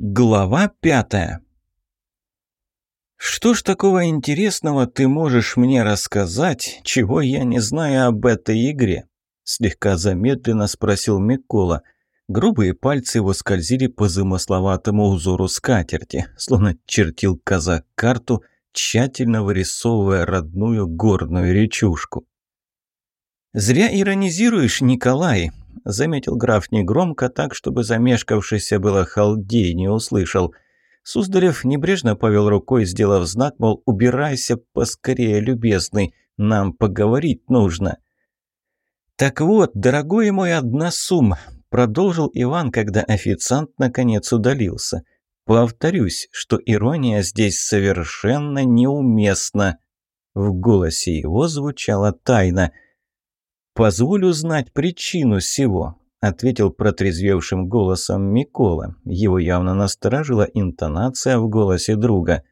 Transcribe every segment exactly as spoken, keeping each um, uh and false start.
Глава пятая. «Что ж такого интересного ты можешь мне рассказать, чего я не знаю об этой игре?» Слегка замедленно спросил Микола. Грубые пальцы его скользили по замысловатому узору скатерти, словно чертил казак карту, тщательно вырисовывая родную горную речушку. «Зря иронизируешь, Николай», — заметил граф негромко, так, чтобы замешкавшийся было халдей не услышал. Суздалев небрежно повел рукой, сделав знак, мол, убирайся поскорее, любезный, нам поговорить нужно. «Так вот, дорогой мой односум», — продолжил Иван, когда официант наконец удалился. «Повторюсь, что ирония здесь совершенно неуместна». В голосе его звучала тайна. «Позволю знать причину сего», — ответил протрезвевшим голосом Микола. Его явно насторожила интонация в голосе друга.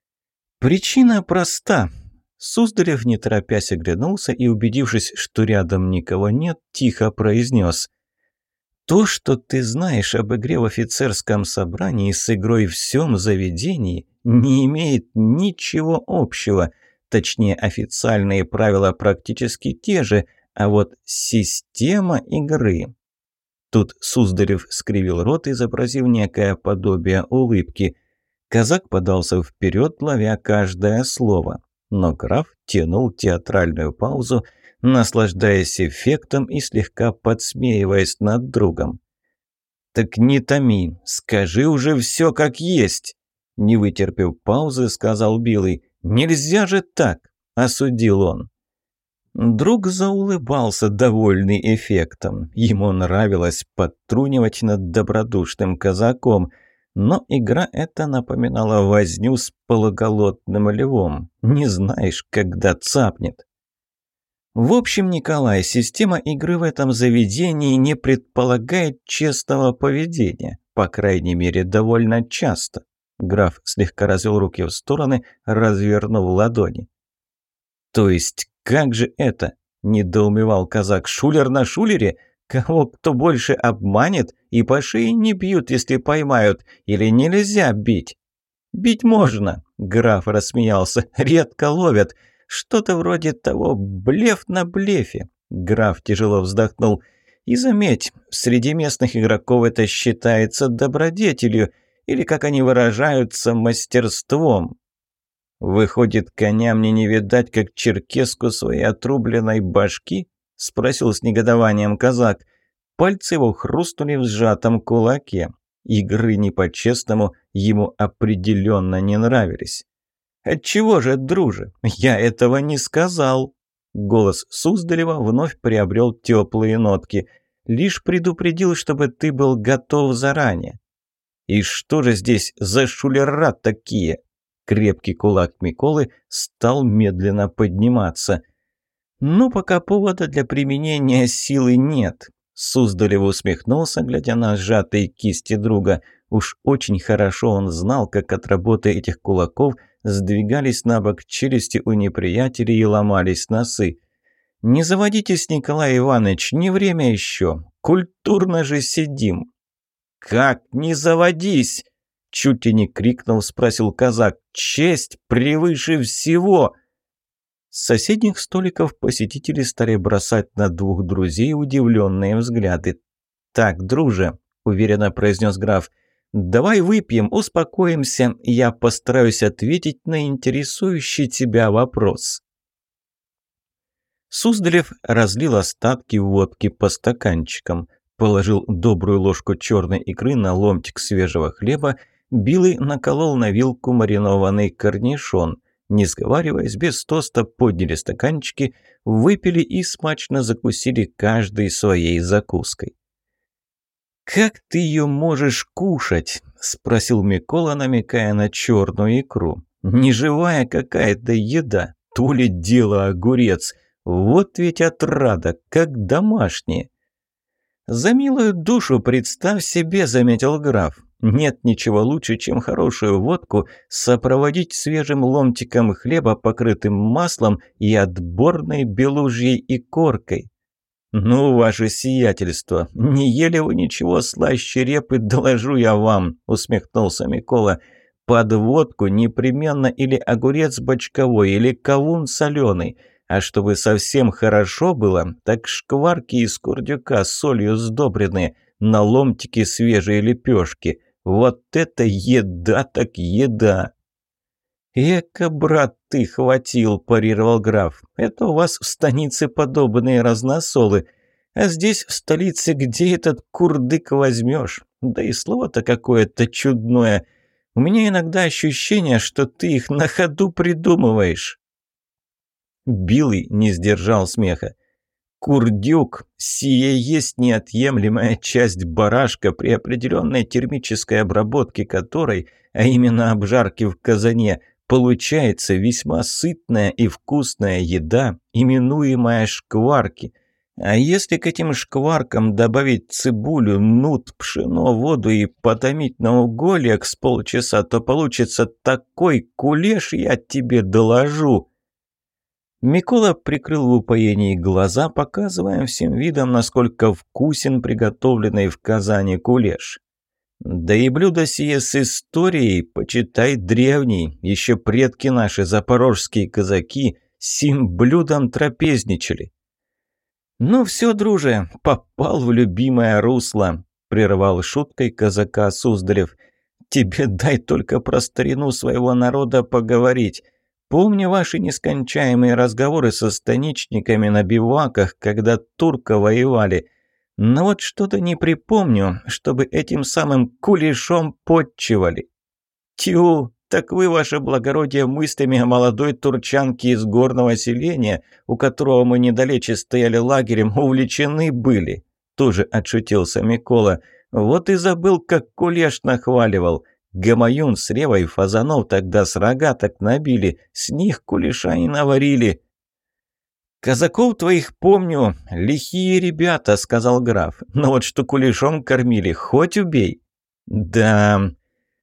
«Причина проста». Суздалев, не торопясь, оглянулся и, убедившись, что рядом никого нет, тихо произнес. «То, что ты знаешь об игре в офицерском собрании с игрой в всем заведении, не имеет ничего общего. Точнее, официальные правила практически те же, а вот система игры...» Тут Суздалев скривил рот, изобразив некое подобие улыбки. Казак подался вперед, ловя каждое слово. Но граф тянул театральную паузу, наслаждаясь эффектом и слегка подсмеиваясь над другом. «Так не томи, скажи уже все как есть!» Не вытерпев паузы, сказал Билый. «Нельзя же так!» – осудил он. Друг заулыбался, довольный эффектом. Ему нравилось подтрунивать над добродушным казаком, но игра эта напоминала возню с полуголодным львом. Не знаешь, когда цапнет. В общем, Николай, система игры в этом заведении не предполагает честного поведения, по крайней мере, довольно часто. Граф слегка развел руки в стороны, развернув ладони. То есть «Как же это?» – недоумевал казак. «Шулер на шулере? Кого кто больше обманет? И по шее не бьют, если поймают. Или нельзя бить?» «Бить можно», – граф рассмеялся. «Редко ловят. Что-то вроде того, блеф на блефе». Граф тяжело вздохнул. «И заметь, среди местных игроков это считается добродетелью, или, как они выражаются, мастерством». «Выходит, коня мне не видать, как черкеску своей отрубленной башки?» – спросил с негодованием казак. Пальцы его хрустнули в сжатом кулаке. Игры не по-честному ему определенно не нравились. «Отчего же, друже? Я этого не сказал!» Голос Суздалева вновь приобрел теплые нотки. «Лишь предупредил, чтобы ты был готов заранее». «И что же здесь за шулера такие?» Крепкий кулак Миколы стал медленно подниматься. «Ну, пока повода для применения силы нет». Суздалев усмехнулся, глядя на сжатые кисти друга. Уж очень хорошо он знал, как от работы этих кулаков сдвигались на бок челюсти у неприятелей и ломались носы. «Не заводитесь, Николай Иванович, не время еще. Культурно же сидим». «Как не заводись?» Чуть ли не крикнул, спросил казак. «Честь превыше всего!» С соседних столиков посетители стали бросать на двух друзей удивленные взгляды. «Так, друже», — уверенно произнес граф, — «давай выпьем, успокоимся, и я постараюсь ответить на интересующий тебя вопрос». Суздалев разлил остатки водки по стаканчикам, положил добрую ложку черной икры на ломтик свежего хлеба. Билый наколол на вилку маринованный корнишон. Не сговариваясь, без тоста подняли стаканчики, выпили и смачно закусили каждый своей закуской. «Как ты ее можешь кушать?» – спросил Микола, намекая на черную икру. «Неживая какая-то еда, то ли дело огурец. Вот ведь отрада, как домашние». «За милую душу, представь себе», – заметил граф. «Нет ничего лучше, чем хорошую водку сопроводить свежим ломтиком хлеба, покрытым маслом и отборной белужьей икоркой». «Ну, ваше сиятельство, не ели вы ничего слаще репы, доложу я вам», — усмехнулся Микола. «Под водку непременно или огурец бочковой, или кавун соленый. А чтобы совсем хорошо было, так шкварки из курдюка с солью сдобренные, на ломтики свежие лепешки. Вот это еда так еда!» «Эка, брат, ты хватил», – парировал граф. «Это у вас в станице подобные разносолы. А здесь, в столице, где этот курдык возьмешь? Да и слово-то какое-то чудное. У меня иногда ощущение, что ты их на ходу придумываешь». Билый не сдержал смеха. «Курдюк, сие есть неотъемлемая часть барашка, при определенной термической обработке которой, а именно обжарке в казане, получается весьма сытная и вкусная еда, именуемая шкварки. А если к этим шкваркам добавить цибулю, нут, пшено, воду и потомить на угольях с полчаса, то получится такой кулеш, я тебе доложу». Микола прикрыл в упоении глаза, показывая всем видом, насколько вкусен приготовленный в Казани кулеш. Да и блюдо сие с историей, почитай, древней. Еще предки наши, запорожские казаки, сим блюдом трапезничали. «Ну все, друже, попал в любимое русло», — прервал шуткой казака Суздалев. «Тебе дай только про старину своего народа поговорить. Помню ваши нескончаемые разговоры со станичниками на биваках, когда турка воевали. Но вот что-то не припомню, чтобы этим самым кулешом подчивали». «Тю, так вы, ваше благородие, мыслями о молодой турчанке из горного селения, у которого мы недалече стояли лагерем, увлечены были», – тоже отшутился Микола. «Вот и забыл, как кулеш нахваливал. Гамаюн с ревой фазанов тогда с рогаток набили, с них кулеша и наварили». «Казаков твоих помню, лихие ребята», — сказал граф. «Но вот что кулешом кормили, хоть убей». «Да,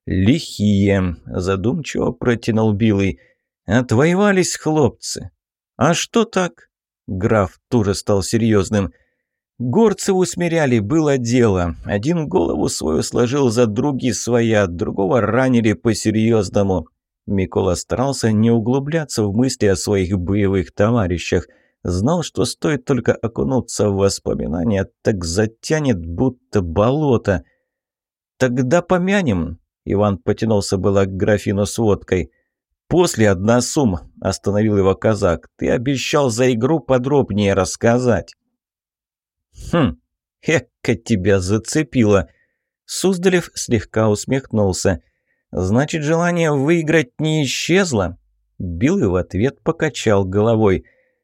лихие», — задумчиво протянул Билый. «Отвоевались хлопцы». «А что так?» — граф тоже стал серьезным. «Горцев усмиряли, было дело. Один голову свою сложил за други своя, другого ранили по-серьезному». Микола старался не углубляться в мысли о своих боевых товарищах. Знал, что стоит только окунуться в воспоминания, так затянет, будто болото. «Тогда помянем», — Иван потянулся было к графину с водкой. «После одна сум», — остановил его казак. «Ты обещал за игру подробнее рассказать». «Хм, эка тебя зацепило!» Суздалев слегка усмехнулся. «Значит, желание выиграть не исчезло?» Билый в ответ покачал головой.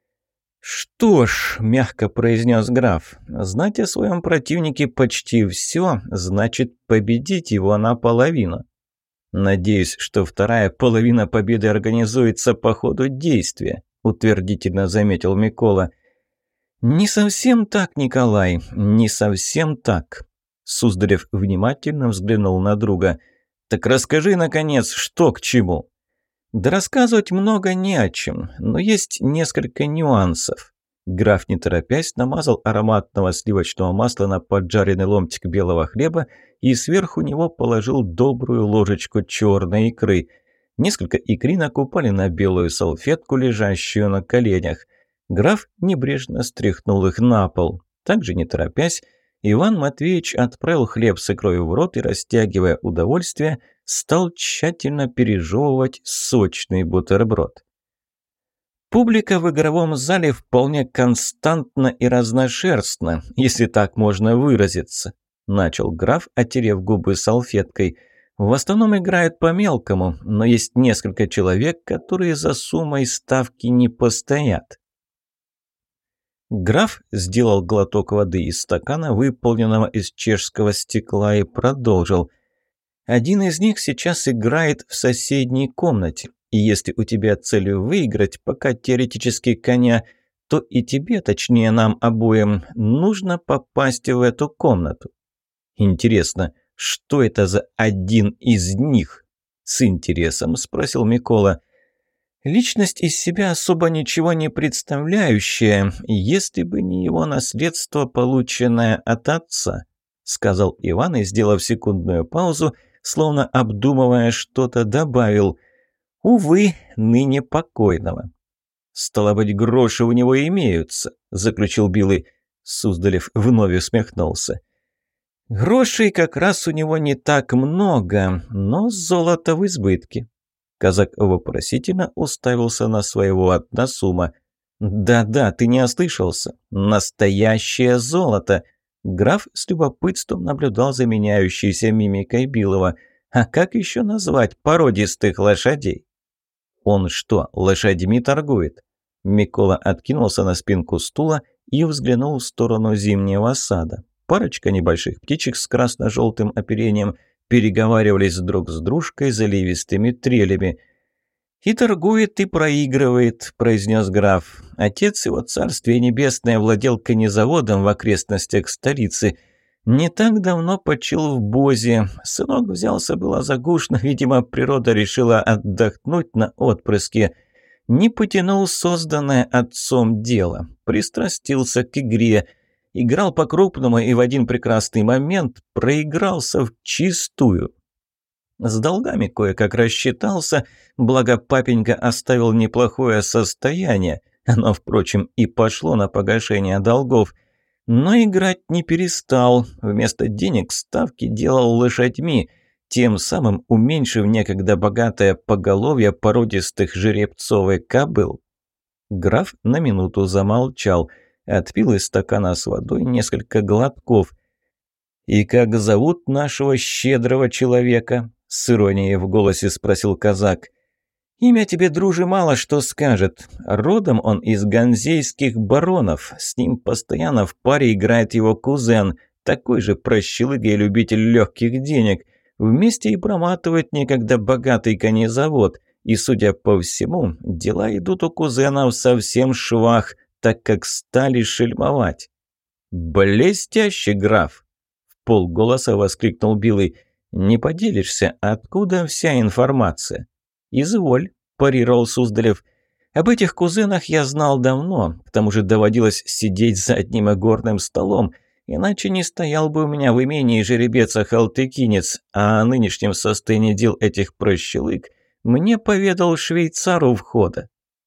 «Что ж», — мягко произнес граф, — «знать о своем противнике почти все, значит победить его наполовину. Надеюсь, что вторая половина победы организуется по ходу действия», — утвердительно заметил Микола. «Не совсем так, Николай, не совсем так». Суздалев внимательно взглянул на друга. «Так расскажи, наконец, что к чему?» «Да рассказывать много не о чем, но есть несколько нюансов». Граф, не торопясь, намазал ароматного сливочного масла на поджаренный ломтик белого хлеба и сверху него положил добрую ложечку черной икры. Несколько икринок упали на белую салфетку, лежащую на коленях. Граф небрежно стряхнул их на пол. Также, не торопясь, Иван Матвеевич отправил хлеб с икрой в рот и, растягивая удовольствие, стал тщательно пережевывать сочный бутерброд. Публика в игровом зале вполне константна и разношерстна, если так можно выразиться, начал граф, отерев губы салфеткой. В основном играют по-мелкому, но есть несколько человек, которые за суммой ставки не постоят. Граф сделал глоток воды из стакана, выполненного из чешского стекла, и продолжил. «Один из них сейчас играет в соседней комнате, и если у тебя цель выиграть, пока теоретически коня, то и тебе, точнее нам обоим, нужно попасть в эту комнату». «Интересно, что это за один из них?» – с интересом спросил Микола. Личность из себя особо ничего не представляющая, если бы не его наследство, полученное от отца, сказал Иван и, сделав секундную паузу, словно обдумывая что-то, добавил: увы, ныне покойного. «Стало быть, гроши у него имеются», – заключил Билый. Суздалев вновь усмехнулся. «Грошей как раз у него не так много, но золото в избытке». Казак вопросительно уставился на своего односума. «Да-да, ты не ослышался. Настоящее золото!» Граф с любопытством наблюдал за меняющейся мимикой Билова. «А как еще назвать породистых лошадей?» «Он что, лошадьми торгует?» Микола откинулся на спинку стула и взглянул в сторону зимнего сада. Парочка небольших птичек с красно-желтым оперением переговаривались друг с дружкой заливистыми трелями. «И торгует, и проигрывает», – произнес граф. «Отец его, царствие небесное, владел конезаводом в окрестностях столицы. Не так давно почил в Бозе. Сынок взялся было за гуш, но, видимо, природа решила отдохнуть на отпрыске. Не потянул созданное отцом дело, пристрастился к игре». Играл по-крупному и в один прекрасный момент проигрался вчистую. С долгами кое-как рассчитался, благо папенька оставил неплохое состояние. Оно, впрочем, и пошло на погашение долгов. Но играть не перестал. Вместо денег ставки делал лошадьми, тем самым уменьшив некогда богатое поголовье породистых жеребцов и кобыл. Граф на минуту замолчал. Отпил из стакана с водой несколько глотков. «И как зовут нашего щедрого человека?» – с иронией в голосе спросил казак. «Имя тебе, друже, мало что скажет. Родом он из ганзейских баронов. С ним постоянно в паре играет его кузен, такой же прощелыга и любитель легких денег. Вместе и проматывает некогда богатый конезавод. И, судя по всему, дела идут у кузенов совсем швах, так как стали шельмовать». «Блестящий, граф!» – в полголоса воскликнул Билый. «Не поделишься, откуда вся информация?» «Изволь», – парировал Суздалев. «Об этих кузенах я знал давно, к тому же доводилось сидеть за одним игорным столом, иначе не стоял бы у меня в имении жеребец-ахалтыкинец, а о нынешнем состоянии дел этих прощелык мне поведал швейцар у входа».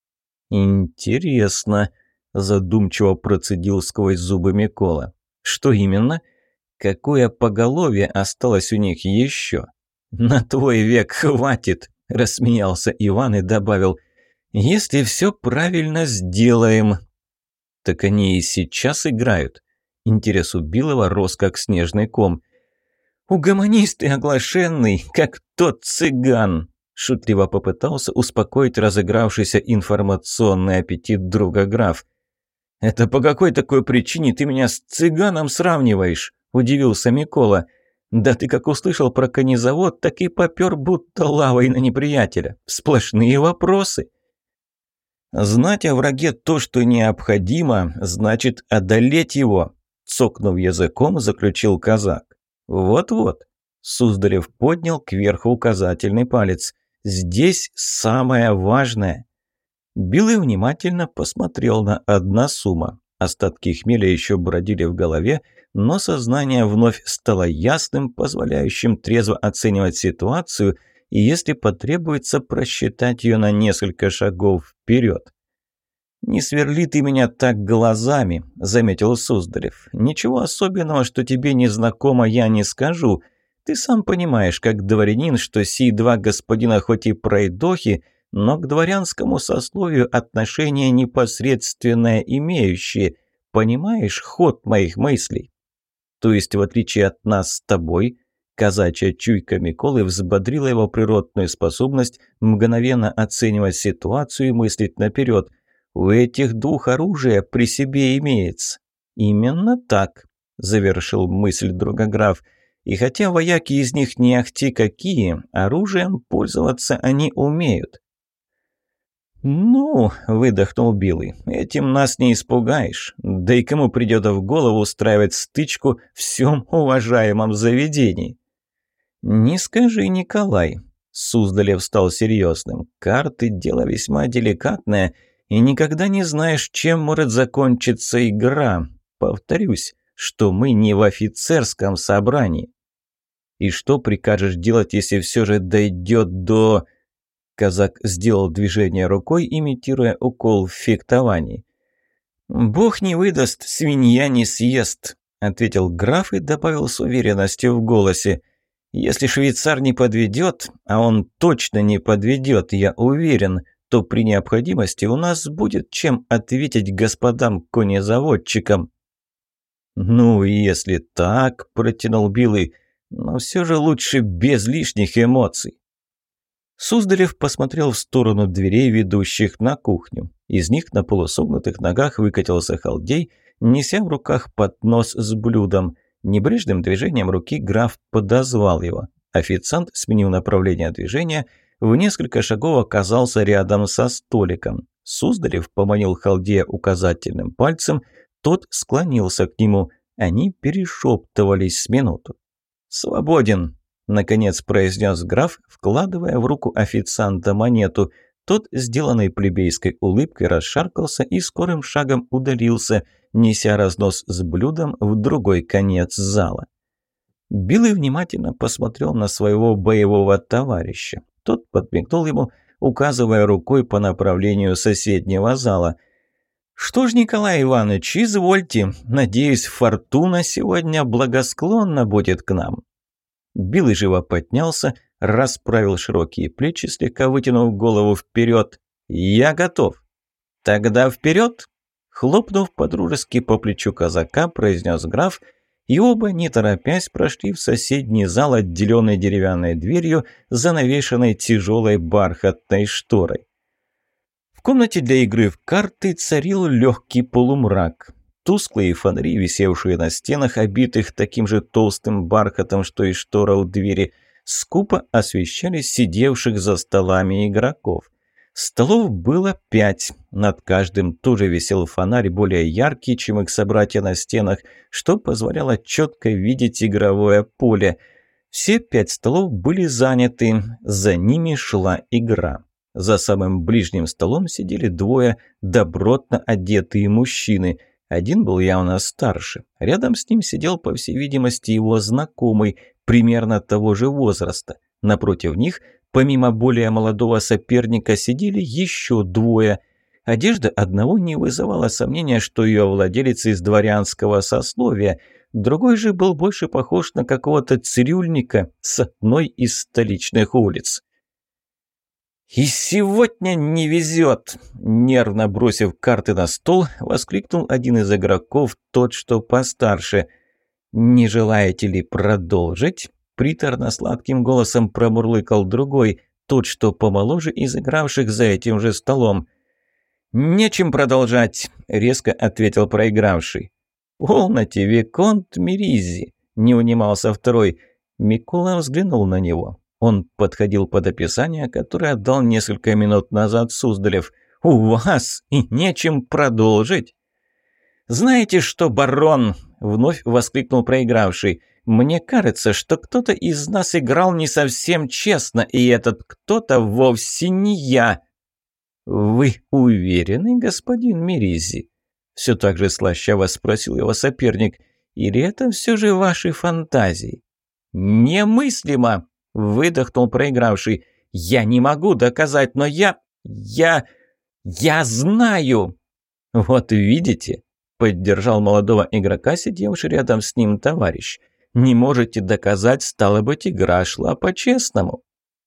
«Интересно», – задумчиво процедил сквозь зубы Микола. «Что именно? Какое поголовье осталось у них еще?» «На твой век хватит», – рассмеялся Иван и добавил. «Если все правильно сделаем». «Так они и сейчас играют». Интерес у Билова рос, как снежный ком. «Угомонись ты, оглашенный, как тот цыган», – шутливо попытался успокоить разыгравшийся информационный аппетит друга граф. «Это по какой такой причине ты меня с цыганом сравниваешь?» – удивился Микола. «Да ты как услышал про конезавод, так и попер будто лавой на неприятеля. Сплошные вопросы». «Знать о враге то, что необходимо, значит одолеть его», – цокнув языком, заключил казак. «Вот-вот», – Суздалев поднял кверху указательный палец. «Здесь самое важное». Билый внимательно посмотрел на односума. Остатки хмеля еще бродили в голове, но сознание вновь стало ясным, позволяющим трезво оценивать ситуацию и, если потребуется, просчитать ее на несколько шагов вперед. «Не сверли ты меня так глазами», – заметил Суздалев. «Ничего особенного, что тебе не знакомо, я не скажу. Ты сам понимаешь, как дворянин, что сии два господина хоть и пройдохи, но к дворянскому сословию отношение непосредственное имеющие. Понимаешь ход моих мыслей? То есть, в отличие от нас с тобой, казачья чуйка Миколы взбодрила его природную способность мгновенно оценивать ситуацию и мыслить наперед. У этих двух оружие при себе имеется. Именно так, завершил мысль друга граф. И хотя вояки из них не ахти какие, оружием пользоваться они умеют. «Ну», – выдохнул Билый, – «этим нас не испугаешь. Да и кому придет в голову устраивать стычку в всем уважаемом заведении?» «Не скажи, Николай». Суздалев стал серьезным. «Карты – дело весьма деликатное, и никогда не знаешь, чем может закончиться игра. Повторюсь, что мы не в офицерском собрании». «И что прикажешь делать, если все же дойдет до...» Казак сделал движение рукой, имитируя укол в фехтовании. «Бог не выдаст, свинья не съест», – ответил граф и добавил с уверенностью в голосе. «Если швейцар не подведет, а он точно не подведет, я уверен, то при необходимости у нас будет чем ответить господам конезаводчикам». «Ну, если так», – протянул Билый, – «но все же лучше без лишних эмоций». Суздалев посмотрел в сторону дверей, ведущих на кухню. Из них на полусогнутых ногах выкатился халдей, неся в руках поднос с блюдом. Небрежным движением руки граф подозвал его. Официант, сменив направление движения, в несколько шагов оказался рядом со столиком. Суздалев поманил халдея указательным пальцем, тот склонился к нему. Они перешептывались с минуту. «Свободен», – наконец произнес граф, вкладывая в руку официанта монету. Тот, сделанной плебейской улыбкой, расшаркался и скорым шагом удалился, неся разнос с блюдом в другой конец зала. Билый внимательно посмотрел на своего боевого товарища. Тот подмигнул ему, указывая рукой по направлению соседнего зала. «Что ж, Николай Иванович, извольте. Надеюсь, фортуна сегодня благосклонна будет к нам». Билый живо поднялся, расправил широкие плечи, слегка вытянув голову вперед. «Я готов». «Тогда вперед!» Хлопнув по-дружески по плечу казака, произнес граф, и оба, не торопясь, прошли в соседний зал, отделенный деревянной дверью, занавешенной тяжелой бархатной шторой. В комнате для игры в карты царил легкий полумрак. Тусклые фонари, висевшие на стенах, обитых таким же толстым бархатом, что и штора у двери, скупо освещали сидевших за столами игроков. Столов было пять, над каждым тоже висел фонарь, более яркий, чем их собратья на стенах, что позволяло четко видеть игровое поле. Все пять столов были заняты, за ними шла игра. За самым ближним столом сидели двое добротно одетые мужчины. Один был явно старше. Рядом с ним сидел, по всей видимости, его знакомый, примерно того же возраста. Напротив них, помимо более молодого соперника, сидели еще двое. Одежда одного не вызывала сомнения, что ее владелец из дворянского сословия. Другой же был больше похож на какого-то цирюльника с одной из столичных улиц. «И сегодня не везет!» Нервно бросив карты на стол, воскликнул один из игроков, тот, что постарше. «Не желаете ли продолжить?» Приторно-сладким голосом промурлыкал другой, тот, что помоложе из игравших за этим же столом. «Нечем продолжать», — резко ответил проигравший. «Полноте, виконт Меризи», — не унимался второй. Микола взглянул на него. Он подходил под описание, которое дал несколько минут назад Суздалев. «У вас и нечем продолжить!» «Знаете что, барон?» — вновь воскликнул проигравший. «Мне кажется, что кто-то из нас играл не совсем честно, и этот кто-то вовсе не я». «Вы уверены, господин Меризи?» — все так же слащаво спросил его соперник. «Или это все же ваши фантазии?» «Немыслимо!» — выдохнул проигравший. «Я не могу доказать, но я... я... я знаю!» «Вот видите?» — поддержал молодого игрока, сидевший рядом с ним товарищ. «Не можете доказать, стало быть, игра шла по-честному».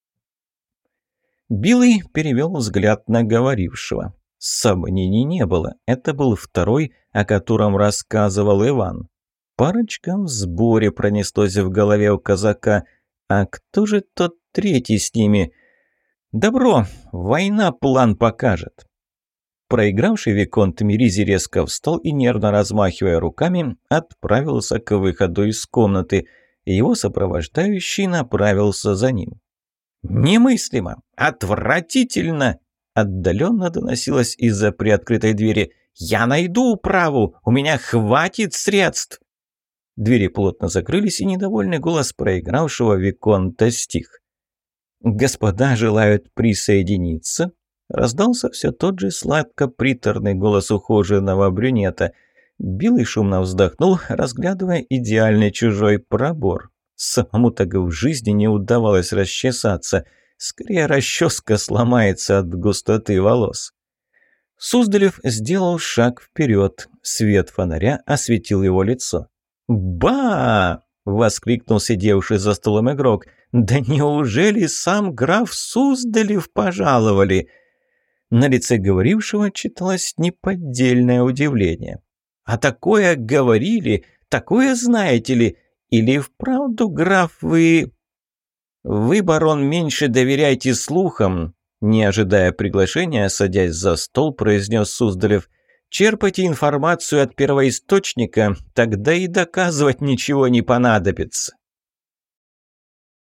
Билый перевел взгляд на говорившего. Сомнений не было. Это был второй, о котором рассказывал Иван. Парочка в сборе пронеслось в голове у казака. А кто же тот третий с ними? Добро, война план покажет. Проигравший виконт Меризи резко встал и, нервно размахивая руками, отправился к выходу из комнаты. Его сопровождающий направился за ним. «Немыслимо! Отвратительно!» Отдаленно доносилось из-за приоткрытой двери. «Я найду управу! У меня хватит средств!» Двери плотно закрылись, и недовольный голос проигравшего виконта стих. «Господа желают присоединиться?» Раздался все тот же сладко-приторный голос ухоженного брюнета. Билл шумно вздохнул, разглядывая идеальный чужой пробор. Самому так в жизни не удавалось расчесаться. Скорее, расческа сломается от густоты волос. Суздалев сделал шаг вперед. Свет фонаря осветил его лицо. «Ба!» — воскликнул сидевший за столом игрок. «Да неужели сам граф Суздалев пожаловали?» На лице говорившего читалось неподдельное удивление. «А такое говорили? Такое знаете ли? Или вправду, граф, вы...» «Вы, барон, меньше доверяйте слухам», — не ожидая приглашения, садясь за стол, произнес Суздалев. «Черпайте информацию от первоисточника, тогда и доказывать ничего не понадобится».